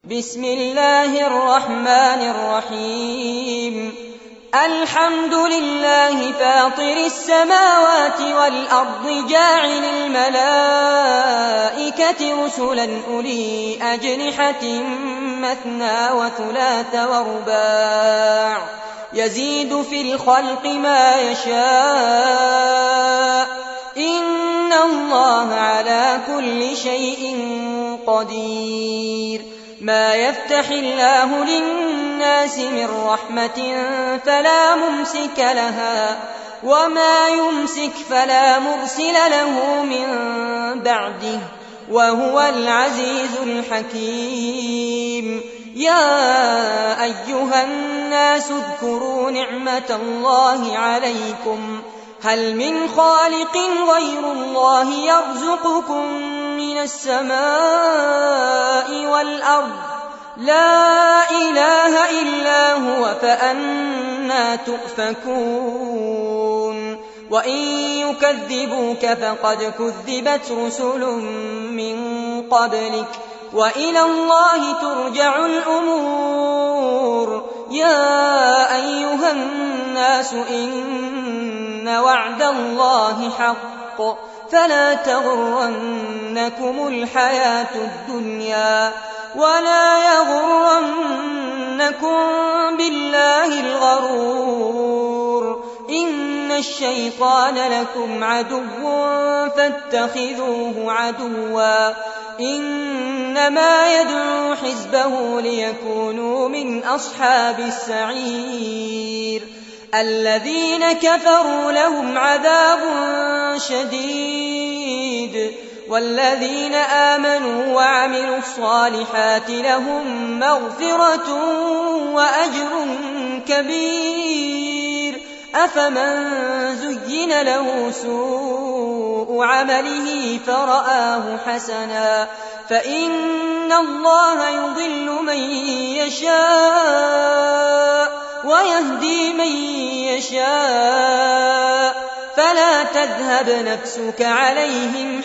بسم الله الرحمن الرحيم الحمد لله فاطر السماوات والأرض جاعل الملائكة رسلا أولي أجنحة مثنى وثلاث ورباع يزيد في الخلق ما يشاء إن الله على كل شيء قدير ما يفتح الله للناس من رحمة فلا ممسك لها وما يمسك فلا مرسل له من بعده وهو العزيز الحكيم يا أيها الناس اذكروا نعمة الله عليكم هل من خالق غير الله يرزقكم من السماء والأرض لا إله إلا هو فأنى تؤفكون وإن يكذبوك فقد كذبت رسل من قبلك وإلى الله ترجع الأمور يا أيها الناس إن وعد الله حق فلا تغرنكم الحياة الدنيا ولا يغرنكم بالله الغرور إن الشيطان لكم عدو فاتخذوه عدوا إنما يدعو حزبه ليكونوا من أصحاب السعير الذين كفروا لهم عذاب شديد والذين آمنوا وعملوا الصالحات لهم مغفرة وأجر كبير أفمن زين له سوء عمله فرآه حسنا فإن الله يضل من يشاء ويهدي من يشاء فلا تذهب نفسك عليهم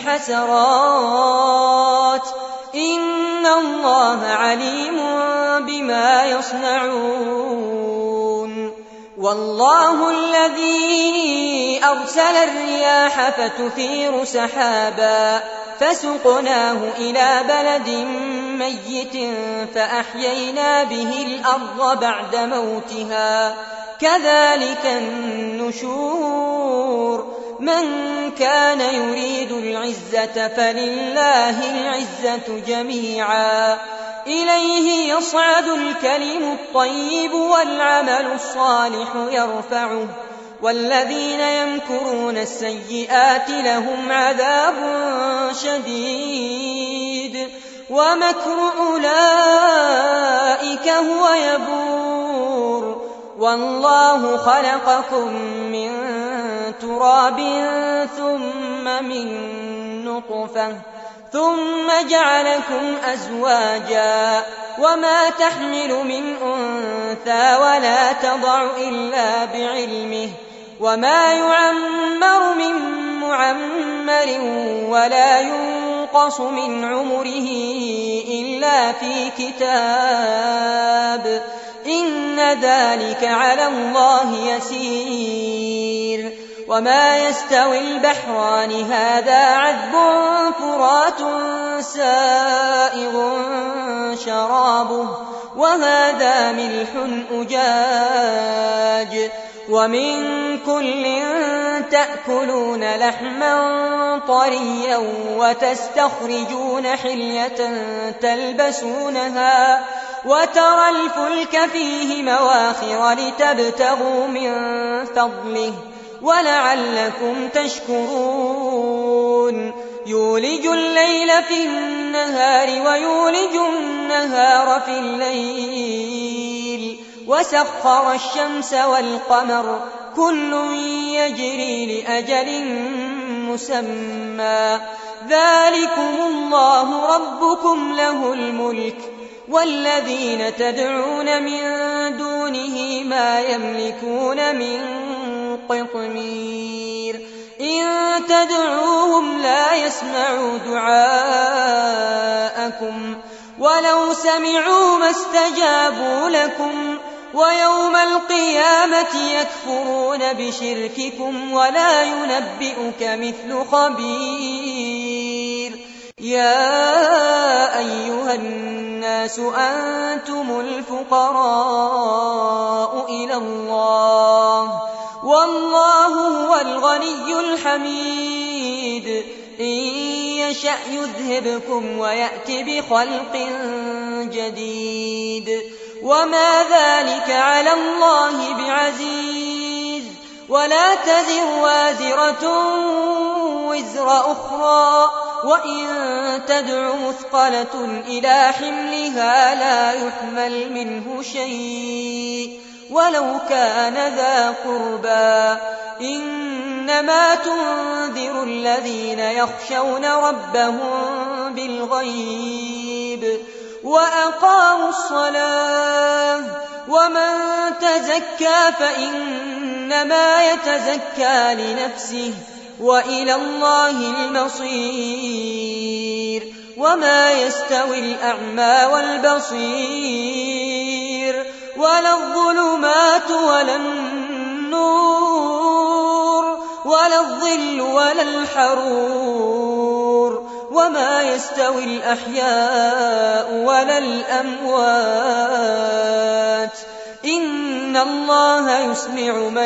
حسرات إن الله عليم بما يصنعون والله الذي أرسل الرياح فتثير سحابا فسقناه إلى بلد ميت فأحيينا به الأرض بعد موتها كذلك النشور من كان يريد العزة فلله العزة جميعا إليه يصعد الكلم الطيب والعمل الصالح يرفعه والذين يمكرون السيئات لهم عذاب شديد ومكر أولئك هو يبور والله خلقكم من تراب ثم من نطفة ثم جعلكم أزواجا وما تحمل من أنثى ولا تضع إلا بعلمه وما يعمر من معمر ولا ينقص من عمره إلا في كتاب إن ذلك على الله يسير وما يستوي البحران هذا عذب فرات سائغ شرابه وهذا ملح أجاج ومن كل تأكلون لحما طريا وتستخرجون حلية تلبسونها وترى الفلك فيه مواخر لتبتغوا من فضله ولعلكم تشكرون يولج الليل في النهار ويولج النهار في الليل وسخر الشمس والقمر كل يجري لأجل مسمى ذلكم الله ربكم له الملك والذين تدعون من دونه ما يملكون من قطمير إن تدعوهم لا يسمعوا دعاءكم ولو سمعوا ما استجابوا لكم ويوم القيامة يكفرون بشرككم ولا ينبئك مثل خبير. يا أيها الناس أنتم الفقراء إلى الله والله هو الغني الحميد. إن يشأ يذهبكم ويأت بخلق جديد وما ذلك على الله بعزيز. ولا تزر وازرة وزر أخرى وإن تدع مثقلة إلى حملها لا يحمل منه شيء ولو كان ذا قربى. إنما تنذر الذين يخشون ربهم بالغيب وأقاموا الصلاة. ومن تزكى فإنما يتزكى لنفسه وإلى الله المصير. وما يستوي الأعمى والبصير ولا الظلمات ولا النور ولا الظل ولا الحرور. وما يستوي الأحياء ولا الأموات. إن الله يسمع من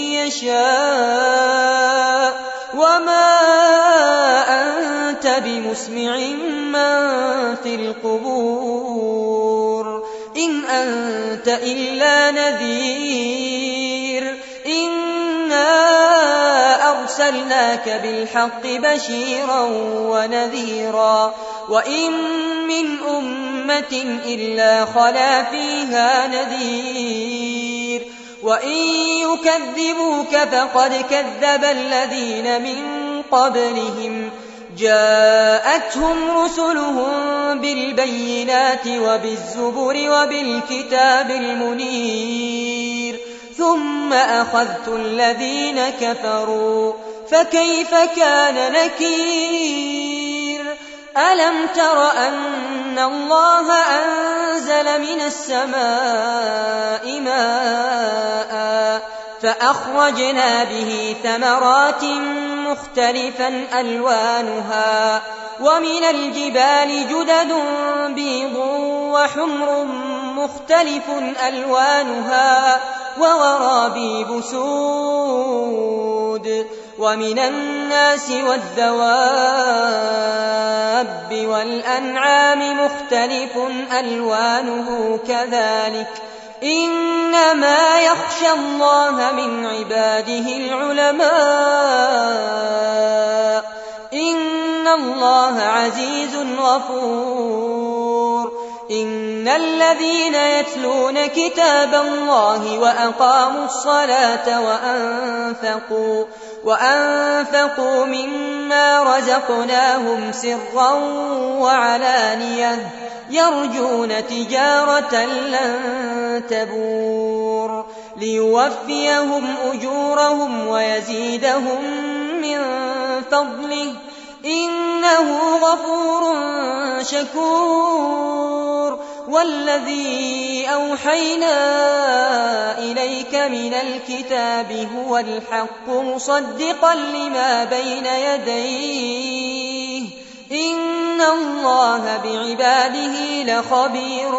يشاء وما أنت بمسمع من في القبور. إن أنت إلا نذير. إنا أرسلناك بالحق بشيرا ونذيرا وإن من أمة إلا خلا فيها نذير. وإن يكذبوك فقد كذب الذين من قبلهم جاءتهم رسلهم بالبينات وبالزبر وبالكتاب المنير ثم أخذت الذين كفروا فكيف كان نكير. ألم تر أن الله أنزل من السماء ماء فأخرجنا به ثمرات مختلفا ألوانها ومن الجبال جدد بيض وحمر مختلف ألوانها وغرابيب سود. ومن الناس والدواب والأنعام مختلف ألوانه كذلك. إنما يخشى الله من عباده العلماء. إن الله عزيز غفور. إن الذين يتلون كتاب الله وأقاموا الصلاة وأنفقوا مما رزقناهم سرا وعلانية يرجون تجارة لن تبور ليوفيهم أجورهم ويزيدهم من فضله إنه غفور شكور. والذي أوحينا إليك من الكتاب هو الحق مصدقا لما بين يديه. إن الله بعباده لخبير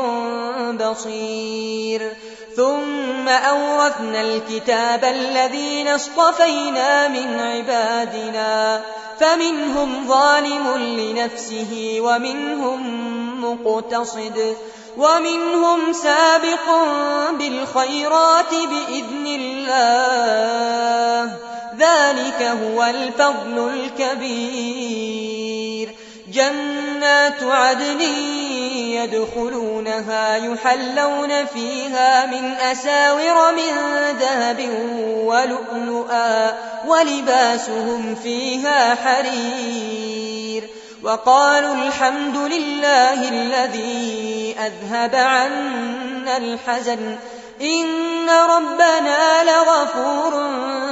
بصير. ثم أورثنا الكتاب الذين اصطفينا من عبادنا فمنهم ظالم لنفسه ومنهم مقتصد ومنهم سابق بالخيرات بإذن الله. ذلك هو الفضل الكبير. جنات عدن يدخلونها يحلون فيها من أساور من ذهب ولؤلؤا ولباسهم فيها حرير. وقالوا الحمد لله الذي أذهب عنا الحزن إن ربنا لغفور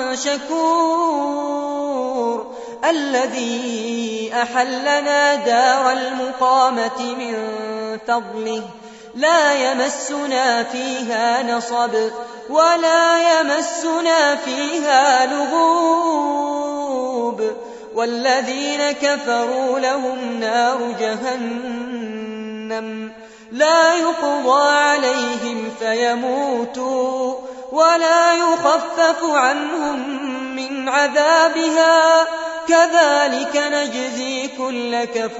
شكور. الذي أحلنا دار المقامة من فضله لا يمسنا فيها نصب ولا يمسنا فيها لغوب والذين كفروا لهم نار جهنم لا يقضى عليهم فيموتوا ولا يخفف عنهم من عذابها كذلك نجزي كل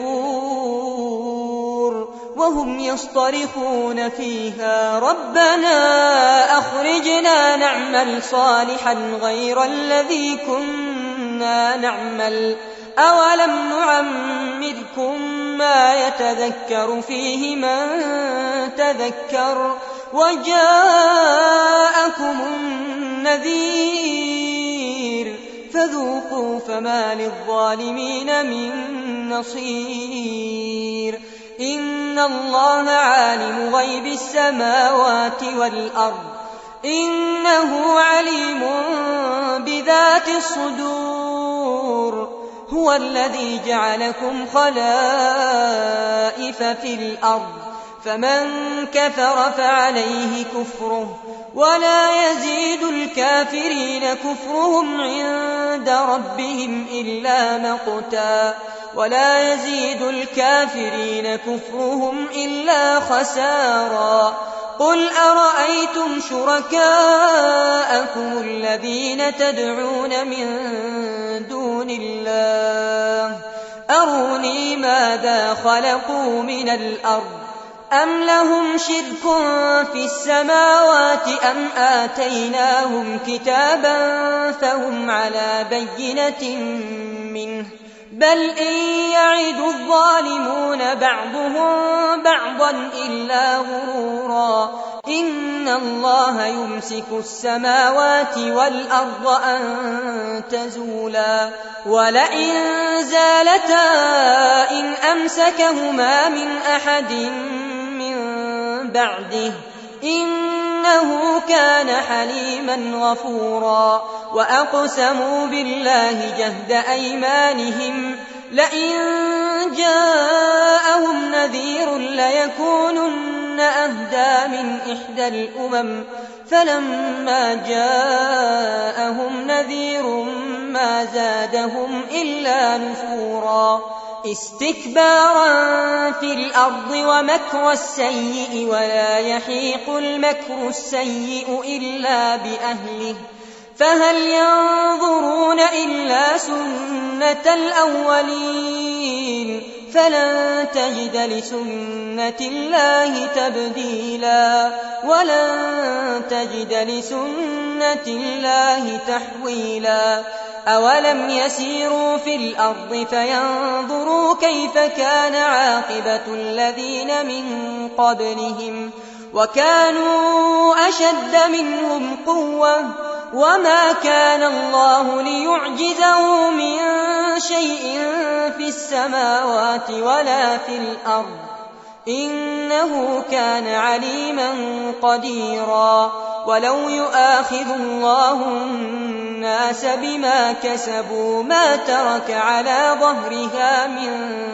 كفور وهم يصطرخون فيها ربنا أخرجنا نعمل صالحا غير الذي كنا نعمل أولم نعمركم ما يتذكر فيه من تذكر وجاءكم النذير فذوقوا فما للظالمين من نصير إن الله عالم غيب السماوات والأرض إنه عليم بذات الصدور هو الذي جعلكم خلائف في الأرض فمن كفر فعليه كفره ولا يزيد الكافرين كفرهم عند ربهم إلا مقتا ولا يزيد الكافرين كفرهم إلا خسارا قل أرأيتم شركاءكم الذين تدعون من دون الله أروني ماذا خلقوا من الأرض أم لهم شرك في السماوات أم آتيناهم كتابا فهم على بينة منه بل إن يعد الظالمون بعضهم بعضا إلا غرورا إن الله يمسك السماوات والأرض أن تزولا ولئن زالتا إن أمسكهما من أحد من بعده إنه كان حليما غفورا وأقسموا بالله جهد أيمانهم لئن جاءهم نذير ليكونن أهدى من إحدى الأمم فلما جاءهم نذير ما زادهم إلا نفورا استكبارا في الأرض ومكر السيء ولا يحيق المكر السيء إلا بأهله فهل ينظرون إلا سنة الأولين فلن تجد لسنة الله تبديلا ولن تجد لسنة الله تحويلا أولم يسيروا في الأرض فينظروا كيف كان عاقبة الذين من قبلهم وكانوا أشد منهم قوة وما كان الله ليعجزه من شيء في السماوات ولا في الأرض إنه كان عليما قديرا ولو يؤاخذ الله الناس بما كسبوا ما ترك على ظهرها من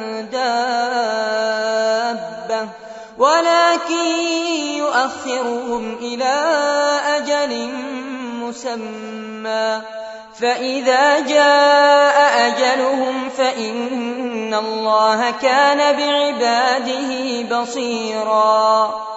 دابة ولكن يؤخرهم إلى أجل مسمى فإذا جاء أجلهم فإن الله كان بعباده بصيرا